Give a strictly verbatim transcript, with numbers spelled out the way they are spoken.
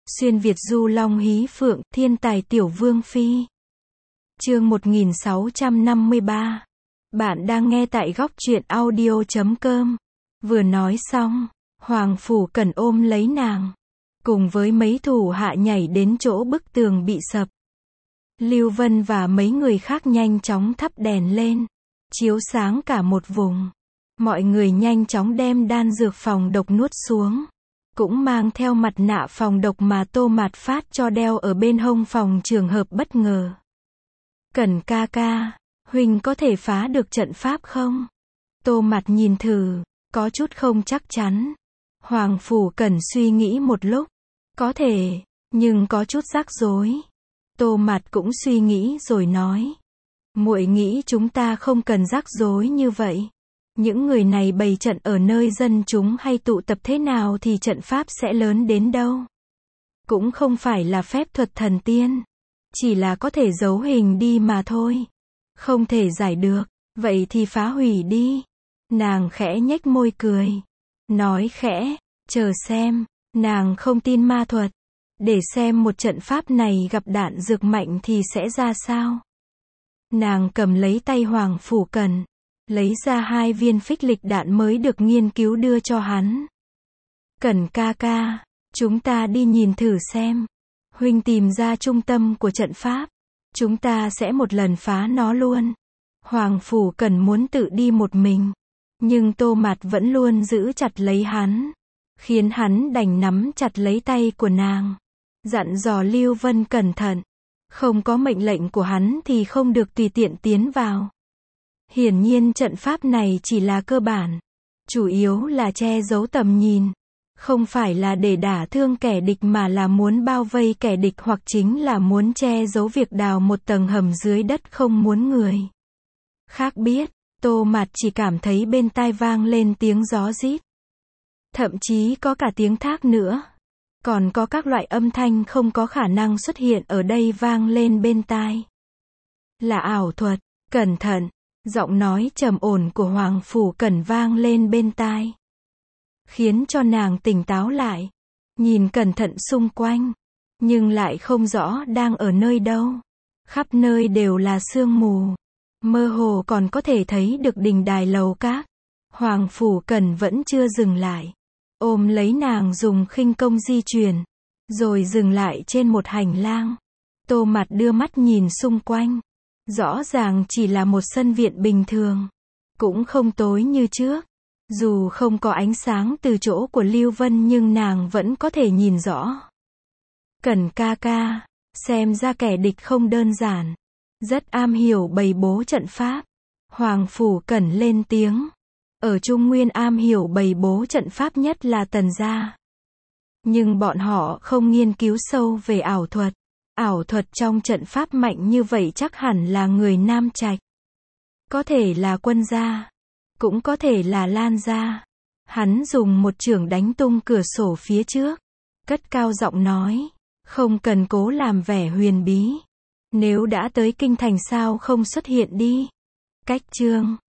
Xuyên Việt du long hí phượng, thiên tài tiểu vương phi. Chương một nghìn sáu trăm năm mươi ba. Bạn đang nghe tại góc truyện audio chấm com. Vừa nói xong, Hoàng Phủ Cẩn ôm lấy nàng, cùng với mấy thủ hạ nhảy đến chỗ bức tường bị sập. Lưu Vân và mấy người khác nhanh chóng thắp đèn lên, chiếu sáng cả một vùng. Mọi người nhanh chóng đem đan dược phòng độc nuốt xuống, cũng mang theo mặt nạ phòng độc mà Tô Mạt phát cho đeo ở bên hông phòng trường hợp bất ngờ. Cẩn ca ca, huynh có thể phá được trận pháp không? Tô Mạt nhìn thử, có chút không chắc chắn. Hoàng Phủ Cẩn suy nghĩ một lúc, có thể, nhưng có chút rắc rối. Tô Mạt cũng suy nghĩ rồi nói, muội nghĩ chúng ta không cần rắc rối như vậy. Những người này bày trận ở nơi dân chúng hay tụ tập thế nào thì trận pháp sẽ lớn đến đâu. Cũng không phải là phép thuật thần tiên, chỉ là có thể giấu hình đi mà thôi. Không thể giải được, vậy thì phá hủy đi. Nàng khẽ nhếch môi cười, nói khẽ, chờ xem, nàng không tin ma thuật. Để xem một trận pháp này gặp đạn dược mạnh thì sẽ ra sao. Nàng cầm lấy tay Hoàng Phủ Cẩn, lấy ra hai viên phích lịch đạn mới được nghiên cứu đưa cho hắn. Cẩn ca ca, chúng ta đi nhìn thử xem. Huynh tìm ra trung tâm của trận pháp, chúng ta sẽ một lần phá nó luôn. Hoàng Phủ Cẩn muốn tự đi một mình, nhưng Tô Mạt vẫn luôn giữ chặt lấy hắn, khiến hắn đành nắm chặt lấy tay của nàng, dặn dò Lưu Vân cẩn thận. Không có mệnh lệnh của hắn thì không được tùy tiện tiến vào. Hiển nhiên trận pháp này chỉ là cơ bản, chủ yếu là che giấu tầm nhìn, không phải là để đả thương kẻ địch mà là muốn bao vây kẻ địch hoặc chính là muốn che giấu việc đào một tầng hầm dưới đất không muốn người khác biết. Tô Mạt chỉ cảm thấy bên tai vang lên tiếng gió rít, thậm chí có cả tiếng thác nữa, còn có các loại âm thanh không có khả năng xuất hiện ở đây vang lên bên tai. Là ảo thuật, cẩn thận. Giọng nói trầm ổn của Hoàng Phủ Cẩn vang lên bên tai, khiến cho nàng tỉnh táo lại, nhìn cẩn thận xung quanh, nhưng lại không rõ đang ở nơi đâu. Khắp nơi đều là sương mù, mơ hồ còn có thể thấy được đình đài lầu các. Hoàng Phủ Cẩn vẫn chưa dừng lại, ôm lấy nàng dùng khinh công di chuyển, rồi dừng lại trên một hành lang. Tô Mạt đưa mắt nhìn xung quanh. Rõ ràng chỉ là một sân viện bình thường, cũng không tối như trước. Dù không có ánh sáng từ chỗ của Lưu Vân nhưng nàng vẫn có thể nhìn rõ. Cẩn ca ca, xem ra kẻ địch không đơn giản, rất am hiểu bày bố trận pháp. Hoàng Phủ Cẩn lên tiếng, ở Trung Nguyên am hiểu bày bố trận pháp nhất là Tần gia. Nhưng bọn họ không nghiên cứu sâu về ảo thuật. Ảo thuật trong trận pháp mạnh như vậy chắc hẳn là người Nam Trạch. Có thể là Quân gia, cũng có thể là Lan gia. Hắn dùng một chưởng đánh tung cửa sổ phía trước, cất cao giọng nói, không cần cố làm vẻ huyền bí. Nếu đã tới kinh thành sao không xuất hiện đi. Cách chương